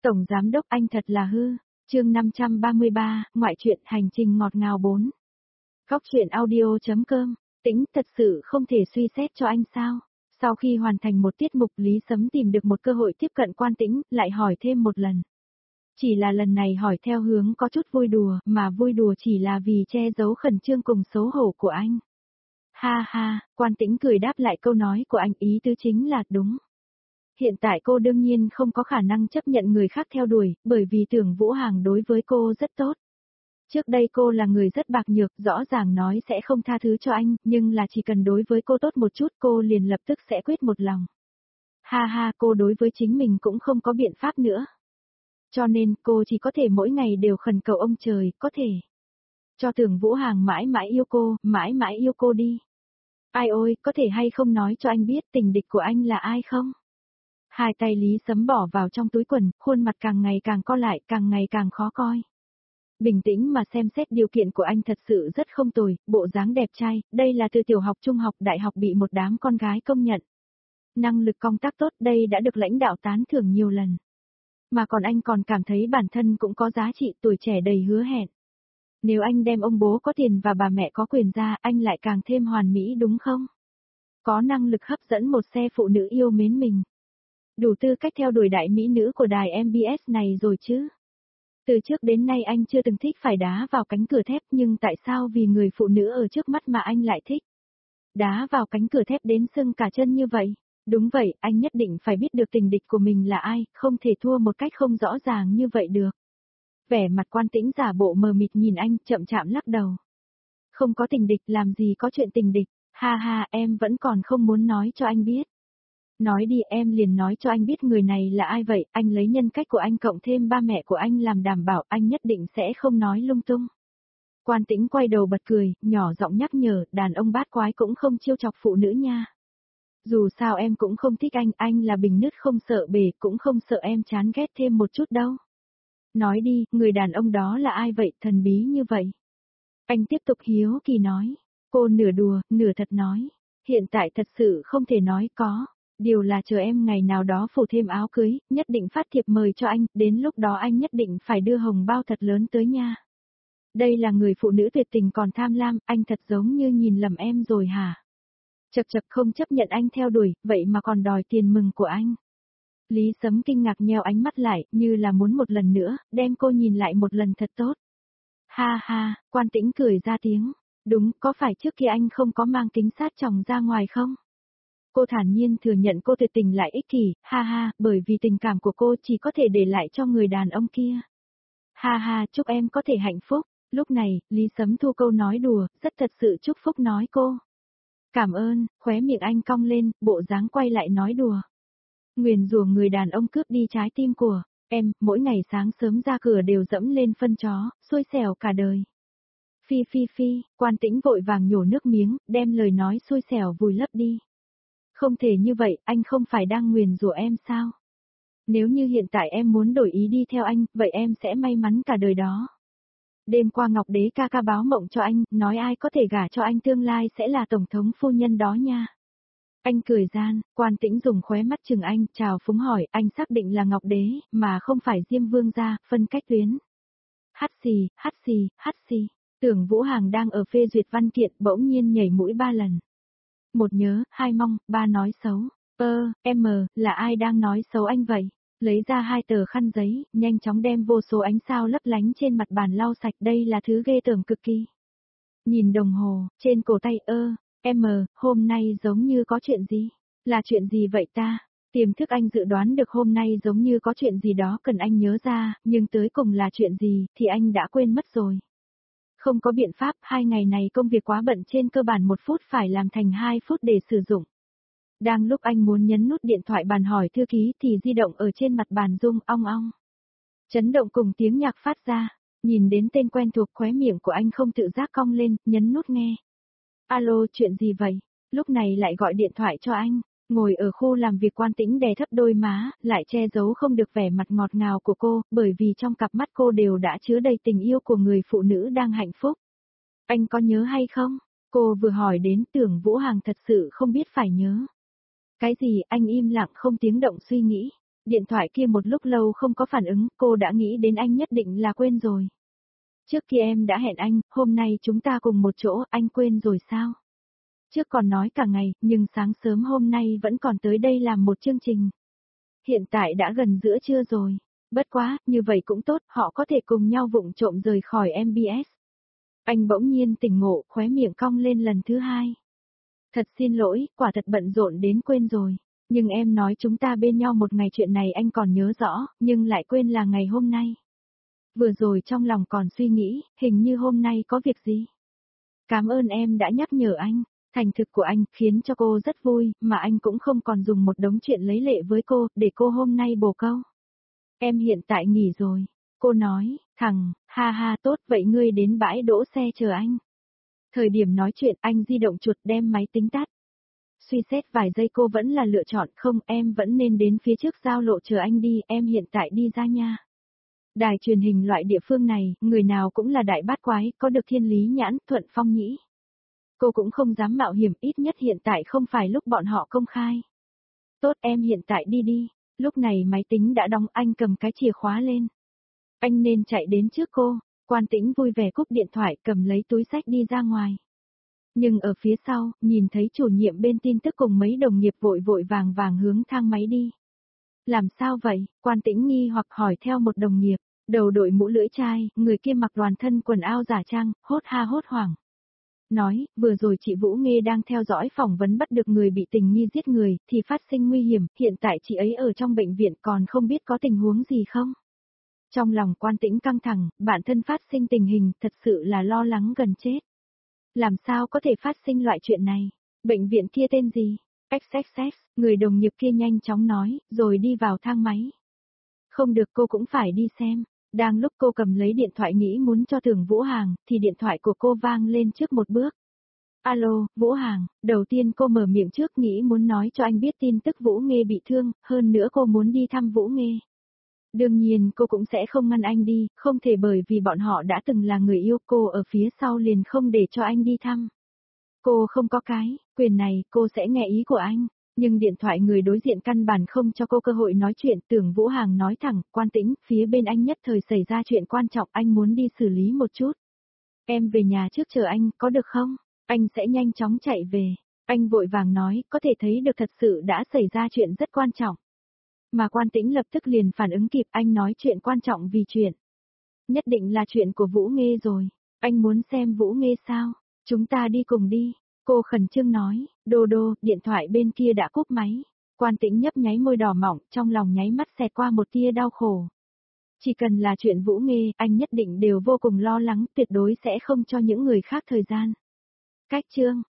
Tổng Giám đốc anh thật là hư. Chương 533, ngoại truyện hành trình ngọt ngào 4. Góc truyện audio.com, Tĩnh thật sự không thể suy xét cho anh sao? Sau khi hoàn thành một tiết mục, Lý Sấm tìm được một cơ hội tiếp cận Quan Tĩnh, lại hỏi thêm một lần. Chỉ là lần này hỏi theo hướng có chút vui đùa, mà vui đùa chỉ là vì che giấu khẩn trương cùng xấu hổ của anh. Ha ha, Quan Tĩnh cười đáp lại câu nói của anh, ý tứ chính là đúng. Hiện tại cô đương nhiên không có khả năng chấp nhận người khác theo đuổi, bởi vì Tưởng Vũ Hằng đối với cô rất tốt. Trước đây cô là người rất bạc nhược, rõ ràng nói sẽ không tha thứ cho anh, nhưng là chỉ cần đối với cô tốt một chút cô liền lập tức sẽ quyết một lòng. Ha ha, cô đối với chính mình cũng không có biện pháp nữa. Cho nên cô chỉ có thể mỗi ngày đều khẩn cầu ông trời, có thể cho Tưởng Vũ Hằng mãi mãi yêu cô đi. Ai ôi, có thể hay không nói cho anh biết tình địch của anh là ai không? Hai tay Lý Sấm bỏ vào trong túi quần, khuôn mặt càng ngày càng co lại, càng ngày càng khó coi. Bình tĩnh mà xem xét điều kiện của anh thật sự rất không tồi, bộ dáng đẹp trai, đây là từ tiểu học trung học đại học bị một đám con gái công nhận. Năng lực công tác tốt, đây đã được lãnh đạo tán thưởng nhiều lần. Mà còn anh còn cảm thấy bản thân cũng có giá trị, tuổi trẻ đầy hứa hẹn. Nếu anh đem ông bố có tiền và bà mẹ có quyền ra, anh lại càng thêm hoàn mỹ đúng không? Có năng lực hấp dẫn một xe phụ nữ yêu mến mình. Đủ tư cách theo đuổi đại mỹ nữ của đài MBS này rồi chứ. Từ trước đến nay anh chưa từng thích phải đá vào cánh cửa thép, nhưng tại sao vì người phụ nữ ở trước mắt mà anh lại thích? Đá vào cánh cửa thép đến sưng cả chân như vậy. Đúng vậy, anh nhất định phải biết được tình địch của mình là ai, không thể thua một cách không rõ ràng như vậy được. Vẻ mặt Quan Tĩnh giả bộ mờ mịt nhìn anh, chậm chạp lắc đầu. Không có tình địch, làm gì có chuyện tình địch, ha ha, em vẫn còn không muốn nói cho anh biết. Nói đi, em liền nói cho anh biết người này là ai vậy, anh lấy nhân cách của anh cộng thêm ba mẹ của anh làm đảm bảo, anh nhất định sẽ không nói lung tung. Quan Tĩnh quay đầu bật cười, nhỏ giọng nhắc nhở, đàn ông bát quái cũng không chiêu chọc phụ nữ nha. Dù sao em cũng không thích anh là bình nứt không sợ bể, cũng không sợ em chán ghét thêm một chút đâu. Nói đi, người đàn ông đó là ai vậy, thần bí như vậy? Anh tiếp tục hiếu kỳ nói, cô nửa đùa, nửa thật nói, hiện tại thật sự không thể nói có. Điều là chờ em ngày nào đó phủ thêm áo cưới, nhất định phát thiệp mời cho anh, đến lúc đó anh nhất định phải đưa hồng bao thật lớn tới nha. Đây là người phụ nữ tuyệt tình còn tham lam, anh thật giống như nhìn lầm em rồi hả? Chật chật, không chấp nhận anh theo đuổi, vậy mà còn đòi tiền mừng của anh. Lý Sấm kinh ngạc nheo ánh mắt lại, như là muốn một lần nữa, đem cô nhìn lại một lần thật tốt. Ha ha, Quan Tĩnh cười ra tiếng, đúng, có phải trước kia anh không có mang kính sát tròng ra ngoài không? Cô thản nhiên thừa nhận cô tuyệt tình lại ích kỷ, ha ha, bởi vì tình cảm của cô chỉ có thể để lại cho người đàn ông kia. Ha ha, chúc em có thể hạnh phúc. Lúc này, Lý Sấm thu câu nói đùa, rất thật sự chúc phúc nói cô. Cảm ơn, khóe miệng anh cong lên, bộ dáng quay lại nói đùa. Nguyền rủa người đàn ông cướp đi trái tim của em, mỗi ngày sáng sớm ra cửa đều dẫm lên phân chó, xui xẻo cả đời. Phi phi phi, Quan Tĩnh vội vàng nhổ nước miếng, đem lời nói xui xẻo vùi lấp đi. Không thể như vậy, anh không phải đang nguyền rủa em sao? Nếu như hiện tại em muốn đổi ý đi theo anh, vậy em sẽ may mắn cả đời đó. Đêm qua Ngọc Đế ca ca báo mộng cho anh, nói ai có thể gả cho anh tương lai sẽ là tổng thống phu nhân đó nha. Anh cười gian, Quan Tĩnh dùng khóe mắt chừng anh, chào phúng hỏi, anh xác định là Ngọc Đế, mà không phải Diêm Vương gia, phân cách tuyến. Hắt xì, Tưởng Vũ Hằng đang ở phê duyệt văn kiện, bỗng nhiên nhảy mũi 3 lần. Một nhớ, hai mong, ba nói xấu. Là ai đang nói xấu anh vậy? Lấy ra 2 tờ khăn giấy, nhanh chóng đem vô số ánh sao lấp lánh trên mặt bàn lau sạch, đây là thứ ghê tởm cực kỳ. Nhìn đồng hồ, trên cổ tay, hôm nay giống như có chuyện gì? Là chuyện gì vậy ta? Tiềm thức anh dự đoán được hôm nay giống như có chuyện gì đó cần anh nhớ ra, nhưng tới cùng là chuyện gì thì anh đã quên mất rồi. Không có biện pháp, 2 ngày này công việc quá bận, trên cơ bản 1 phút phải làm thành 2 phút để sử dụng. Đang lúc anh muốn nhấn nút điện thoại bàn hỏi thư ký thì di động ở trên mặt bàn rung ong ong. Chấn động cùng tiếng nhạc phát ra, nhìn đến tên quen thuộc, khóe miệng của anh không tự giác cong lên, nhấn nút nghe. Alo, chuyện gì vậy? Lúc này lại gọi điện thoại cho anh. Ngồi ở khu làm việc Quan Tĩnh đè thấp đôi má, lại che giấu không được vẻ mặt ngọt ngào của cô, bởi vì trong cặp mắt cô đều đã chứa đầy tình yêu của người phụ nữ đang hạnh phúc. Anh có nhớ hay không? Cô vừa hỏi đến, Tưởng Vũ Hằng thật sự không biết phải nhớ. Cái gì? Anh im lặng không tiếng động suy nghĩ. Điện thoại kia một lúc lâu không có phản ứng, cô đã nghĩ đến anh nhất định là quên rồi. Trước kia em đã hẹn anh, hôm nay chúng ta cùng một chỗ, anh quên rồi sao? Trước còn nói cả ngày, nhưng sáng sớm hôm nay vẫn còn tới đây làm một chương trình. Hiện tại đã gần giữa trưa rồi. Bất quá, như vậy cũng tốt, họ có thể cùng nhau vụng trộm rời khỏi MBS. Anh bỗng nhiên tỉnh ngộ, khóe miệng cong lên lần thứ hai. Thật xin lỗi, quả thật bận rộn đến quên rồi. Nhưng em nói chúng ta bên nhau một ngày, chuyện này anh còn nhớ rõ, nhưng lại quên là ngày hôm nay. Vừa rồi trong lòng còn suy nghĩ, hình như hôm nay có việc gì. Cảm ơn em đã nhắc nhở anh. Thành thực của anh khiến cho cô rất vui, mà anh cũng không còn dùng một đống chuyện lấy lệ với cô, để cô hôm nay bổ câu. Em hiện tại nghỉ rồi. Cô nói, thằng, ha ha tốt vậy ngươi đến bãi đỗ xe chờ anh. Thời điểm nói chuyện anh di động chuột đem máy tính tắt. Suy xét vài giây cô vẫn là lựa chọn không, em vẫn nên đến phía trước giao lộ chờ anh đi, em hiện tại đi ra nha. Đài truyền hình loại địa phương này, người nào cũng là đại bát quái, có được thiên lý nhãn, thuận phong nhĩ. Cô cũng không dám mạo hiểm, ít nhất hiện tại không phải lúc bọn họ công khai. Tốt em hiện tại đi đi, lúc này máy tính đã đóng anh cầm cái chìa khóa lên. Anh nên chạy đến trước cô, Quan Tĩnh vui vẻ cúp điện thoại cầm lấy túi xách đi ra ngoài. Nhưng ở phía sau, nhìn thấy chủ nhiệm bên tin tức cùng mấy đồng nghiệp vội vội vàng vàng hướng thang máy đi. Làm sao vậy? Quan Tĩnh nghi hoặc hỏi theo một đồng nghiệp, đầu đội mũ lưỡi chai, người kia mặc toàn thân quần áo giả trang, hốt ha hốt hoảng. Nói, vừa rồi chị Vũ Nghê đang theo dõi phỏng vấn bắt được người bị tình nghi giết người, thì phát sinh nguy hiểm, hiện tại chị ấy ở trong bệnh viện còn không biết có tình huống gì không. Trong lòng Quan Tĩnh căng thẳng, bản thân phát sinh tình hình, thật sự là lo lắng gần chết. Làm sao có thể phát sinh loại chuyện này? Bệnh viện kia tên gì? XXX, người đồng nghiệp kia nhanh chóng nói, rồi đi vào thang máy. Không được cô cũng phải đi xem. Đang lúc cô cầm lấy điện thoại nghĩ muốn cho Tưởng Vũ Hàng, thì điện thoại của cô vang lên trước một bước. Alo, Vũ Hàng, đầu tiên cô mở miệng trước nghĩ muốn nói cho anh biết tin tức Vũ Nghê bị thương, hơn nữa cô muốn đi thăm Vũ Nghê. Đương nhiên cô cũng sẽ không ngăn anh đi, không thể bởi vì bọn họ đã từng là người yêu cô ở phía sau liền không để cho anh đi thăm. Cô không có cái quyền này, cô sẽ nghe ý của anh. Nhưng điện thoại người đối diện căn bản không cho cô cơ hội nói chuyện, Tưởng Vũ Hàng nói thẳng, Quan Tĩnh, phía bên anh nhất thời xảy ra chuyện quan trọng, anh muốn đi xử lý một chút. Em về nhà trước chờ anh, có được không? Anh sẽ nhanh chóng chạy về. Anh vội vàng nói, có thể thấy được thật sự đã xảy ra chuyện rất quan trọng. Mà Quan Tĩnh lập tức liền phản ứng kịp, anh nói chuyện quan trọng vì chuyện. Nhất định là chuyện của Vũ Nghê rồi. Anh muốn xem Vũ Nghê sao? Chúng ta đi cùng đi. Cô khẩn trương nói, đô đô, điện thoại bên kia đã cúp máy. Quan Tĩnh nhấp nháy môi đỏ mỏng, trong lòng nháy mắt xẹt qua một tia đau khổ. Chỉ cần là chuyện Vũ Nghê, anh nhất định đều vô cùng lo lắng, tuyệt đối sẽ không cho những người khác thời gian. Cách chương